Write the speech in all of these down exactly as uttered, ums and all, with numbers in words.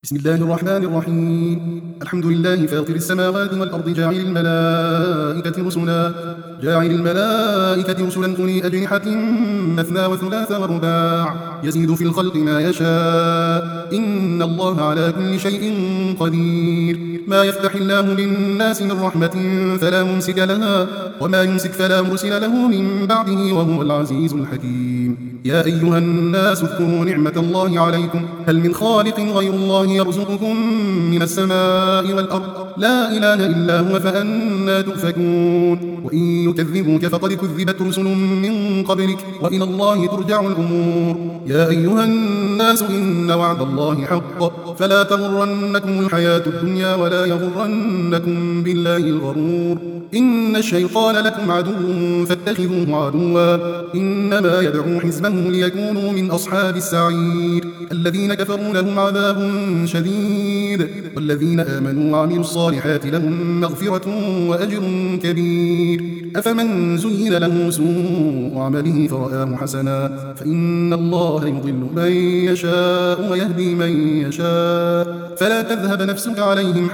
بسم الله الرحمن الرحيم. الحمد لله فاطر السماوات والأرض جاعل الملائكة رسلا جاعل الملائكة رسلا أولي أجنحة مثنى وثلاث ورباع يزيد في الخلق ما يشاء إن الله على كل شيء قدير. ما يفتح الله للناس من رحمة فلا ممسك لها وما يمسك فلا مرسل له من بعده وهو العزيز الحكيم. يا أيها الناس اذكروا نعمة الله عليكم هل من خالق غير الله يرزقكم من السماء والأرض لا إله إلا هو فأنا تؤفكون. وإن يكذبوك فقد كذبت رسل من قبلك وإلى الله ترجع الأمور. يا أيها الناس إن وعد الله حق فلا تغرنكم الحياة الدنيا ولا يغرنكم بالله الغرور. إن الشيطان لكم عدو فاتخذوه عدوا إنما يدعو حزبه ليكونوا من أصحاب السعير. الذين كفروا لهم عذاب شديد والذين آمنوا وعملوا الصالحات لهم مغفرة وأجر كبير. أفمن زين له سوء عمله فرآه حسنا فإن الله يضل من يشاء ويهدي من يشاء فلا تذهب نفسك عليهم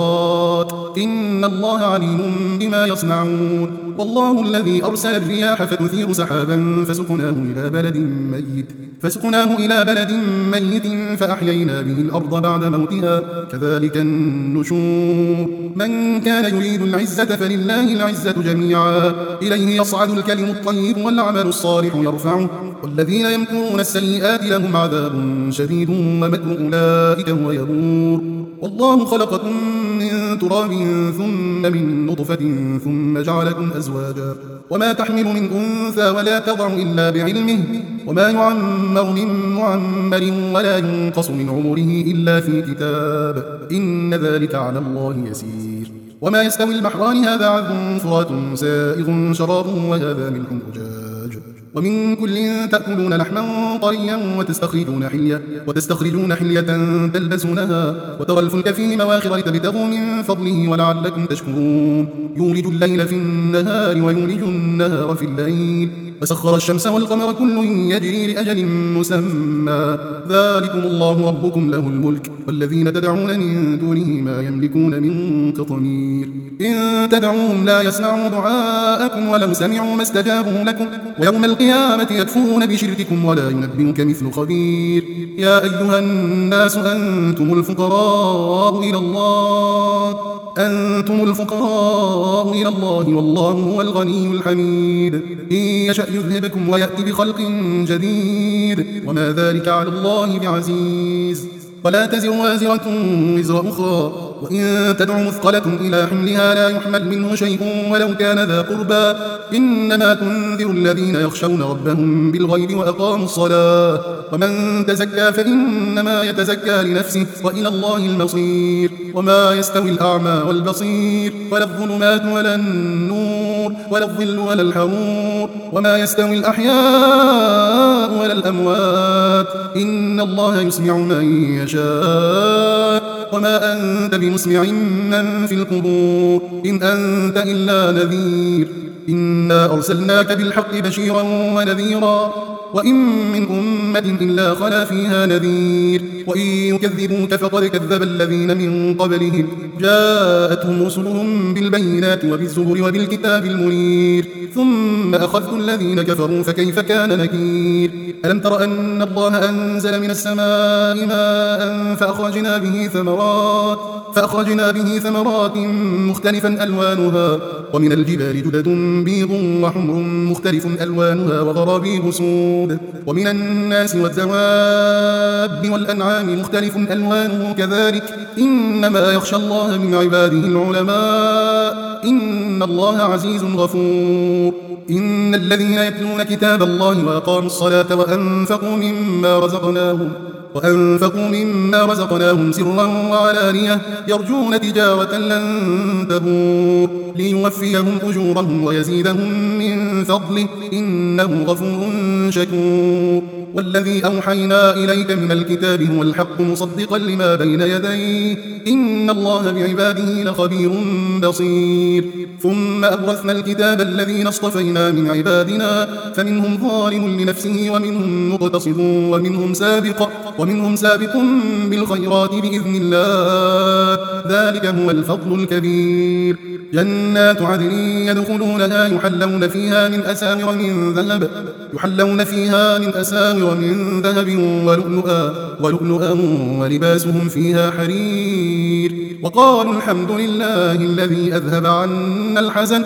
حسرات إن الله عليم بما يصنعون. والله الذي أرسل الرياح فتثير سحابا فسقناه إلى بلد ميت فسقناه إلى بلد ميت فأحيينا به الأرض بعد موتها كذلك النشور. من كان يريد العزة فلله العزة جميعا إليه يصعد الكلم الطيب والعمل الصالح يرفعه والذين يمكرون السيئات لهم عذاب شديد ومكر أولئك هو يبور. والله خلقكم من تراب ثم من نطفة ثم جعلكم أزواجا وما تحمل من أنثى ولا تضع إلا بعلمه وما يعمر من معمر ولا ينقص من عمره إلا في كتاب إن ذلك على الله يسير. وما يستوي البحران هذا عذب فرات سائغ شرابه وهذا ملح أجاج ومن كل تأكلون لحما طريا وتستخرجون حلية وتستخرجون حلية تلبسونها وترى الفلك فيه مواخر لتبتغوا من فضله ولعلكم تشكرون. يولج الليل في النهار ويولج النهار في الليل وسخر الشمس والقمر كل يجري لأجل مسمى ذلكم الله ربكم له الملك والذين تدعون من دونه ما يملكون من قطمير. إن تدعوهم لا يسمعوا دعاءكم ولو سمعوا ما استجابوا لكم ويوم القيامة يكفرون بشرككم ولا ينبئك مثل خبير. يا أيها الناس أنتم الفقراء إلى الله أنتم الفقراء إلى الله والله هو الغني الحميد. إن يشأ يذهبكم ويأتي بخلق جديد وما ذلك على الله بعزيز. ولا تزر وازرة وزر أخرى وإن تدع مثقلة إلى حملها لا يحمل منه شيء ولو كان ذا قربى إنما تنذر الذين يخشون ربهم بالغيب وأقاموا الصلاة ومن تزكى فإنما يتزكى لنفسه وإلى الله المصير. وما يستوي الأعمى والبصير ولا الظلمات ولا النور ولا الظل ولا الحرور وما يستوي الأحياء ولا الأموات إن الله يسمع من يشاء وما أنت بمسمع من في القبور إن أنت إلا نذير. إنا أرسلناك بالحق بشيرا ونذيرا وإن من أمة إلا خلا فيها نذير. وإن يكذبوك فقد كذب الذين من قبلهم جاءتهم رسلهم بالبينات وبالزبر وبالكتاب المنير ثم أخذت الذين كفروا فكيف كان نكير. ألم تر أن الله أنزل من السماء ماء فأخرجنا به ثمرات فأخرجنا به ثمرات مختلفا ألوانها ومن الجبال جدد بيض وحمر مختلف ألوانها وغرابيب سود ومن الناس والدواب والأنعام مختلف ألوانه كذلك إنما يخشى الله من عباده العلماء إن الله عزيز غفور. إن الذين يتلون كتاب الله وأقاموا الصلاة وأنفقوا مما رزقناهم وأنفقوا مما رزقناهم سرا وعلانية يرجون تجارة لن تبور ليوفيهم أجورهم ويزيدهم من فضله إنه غفور شكور. والذي أوحينا إليك من الكتاب هو الحق مصدقا لما بين يديه إن الله بعباده لخبير بصير. ثم أورثنا الكتاب الذين اصطفينا من عبادنا فمنهم ظالم لنفسه ومنهم مقتصد ومنهم سابق ومنهم سابق بالخيرات بإذن الله، ذلك هو الفضل الكبير. جنات عدن يدخلونها يحلون فيها من أساور من ذهب يحلون فيها من أساور من ذهب ولؤلؤا ولؤلؤا ولباسهم فيها حرير. وقالوا الحمد لله الذي أذهب عنا الحزن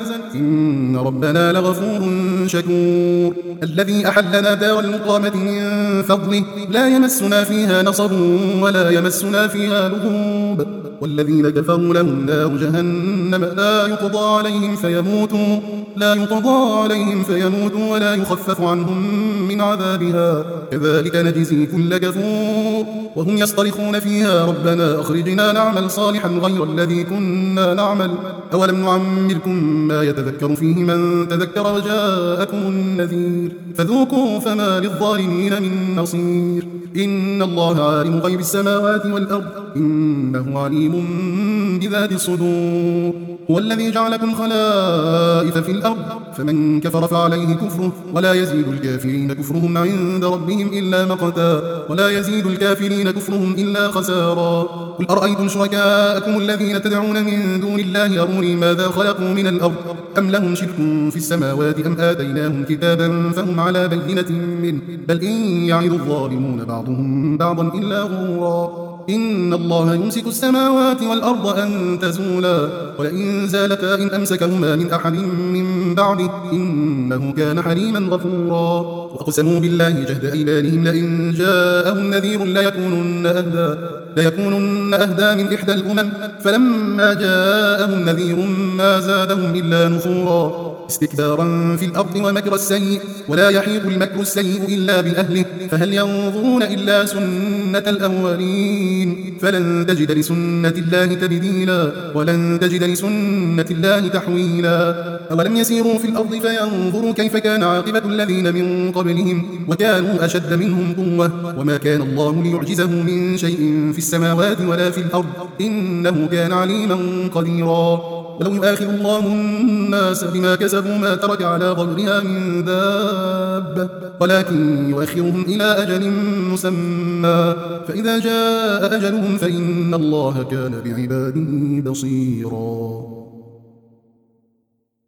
إن ربنا لغفور شكور. الذي أحلنا دار المقامة من فضله لا يمسنا فيها نصب ولا يمسنا فيها لغوب. والذين كفروا لهم نار جهنم لا يقضى عليهم فيموتوا لا يقضى عليهم فيموتوا ولا يخفف عنهم من عذابها كذلك نجزي كل كفور. وهم يصطرخون فيها ربنا أخرجنا نعمل صالحا غير الذي كنا نعمل أولم نعمركم ما يتذكر فيه من تذكر وجاءكم النذير فذوقوا فما للظالمين من نصير. إن الله عالم غيب السماوات والأرض إنه عليم بذات الصدور. هو الذي جعلكم خلائف في الأرض فمن كفر فعليه كفره ولا يزيد الكافرين كفرهم عند ربهم إلا مقتا ولا يزيد الكافرين كفرهم إلا خسارا. قل أرأيتم شركاءكم الذين تدعون من دون الله أروني ماذا خلقوا من الأرض أم لهم شرك في السماوات أم آتيناهم كتابا فهم على بينة منه بل إن يعظ الظالمون بعضهم بعضا إلا غرورا. إن الله يمسك السماوات والأرض أن تزولا ولئن زالتا إن أمسكهما من أحد من بعده إنه كان حليما غفورا. وأقسموا بالله جهد أيمانهم لئن جاءهم نذير ليكونن أهدى ليكونن أهدى من إحدى الأمم فلما جاءهم نذير ما زادهم إلا نفورا استكبارا في الأرض ومكر السيء ولا يحيق المكر السيء إلا بأهله فهل ينظرون إلا سنة الأولين فلن تجد لسنة الله تبديلا ولن تجد لسنة الله تحويلا. أولم يسيروا في الأرض فينظروا كيف كان عاقبة الذين من قبلهم وكانوا أشد منهم قوة وما كان الله ليعجزه من شيء في السماوات ولا في الأرض إنه كان عليما قديرا. ولو يؤاخذ الله الناس بما كسبوا ما ترك على ظهرها من دابة ولكن يؤخرهم إلى أجل مسمى فإذا جاء أجلهم فإن الله كان بعباده بصيرا.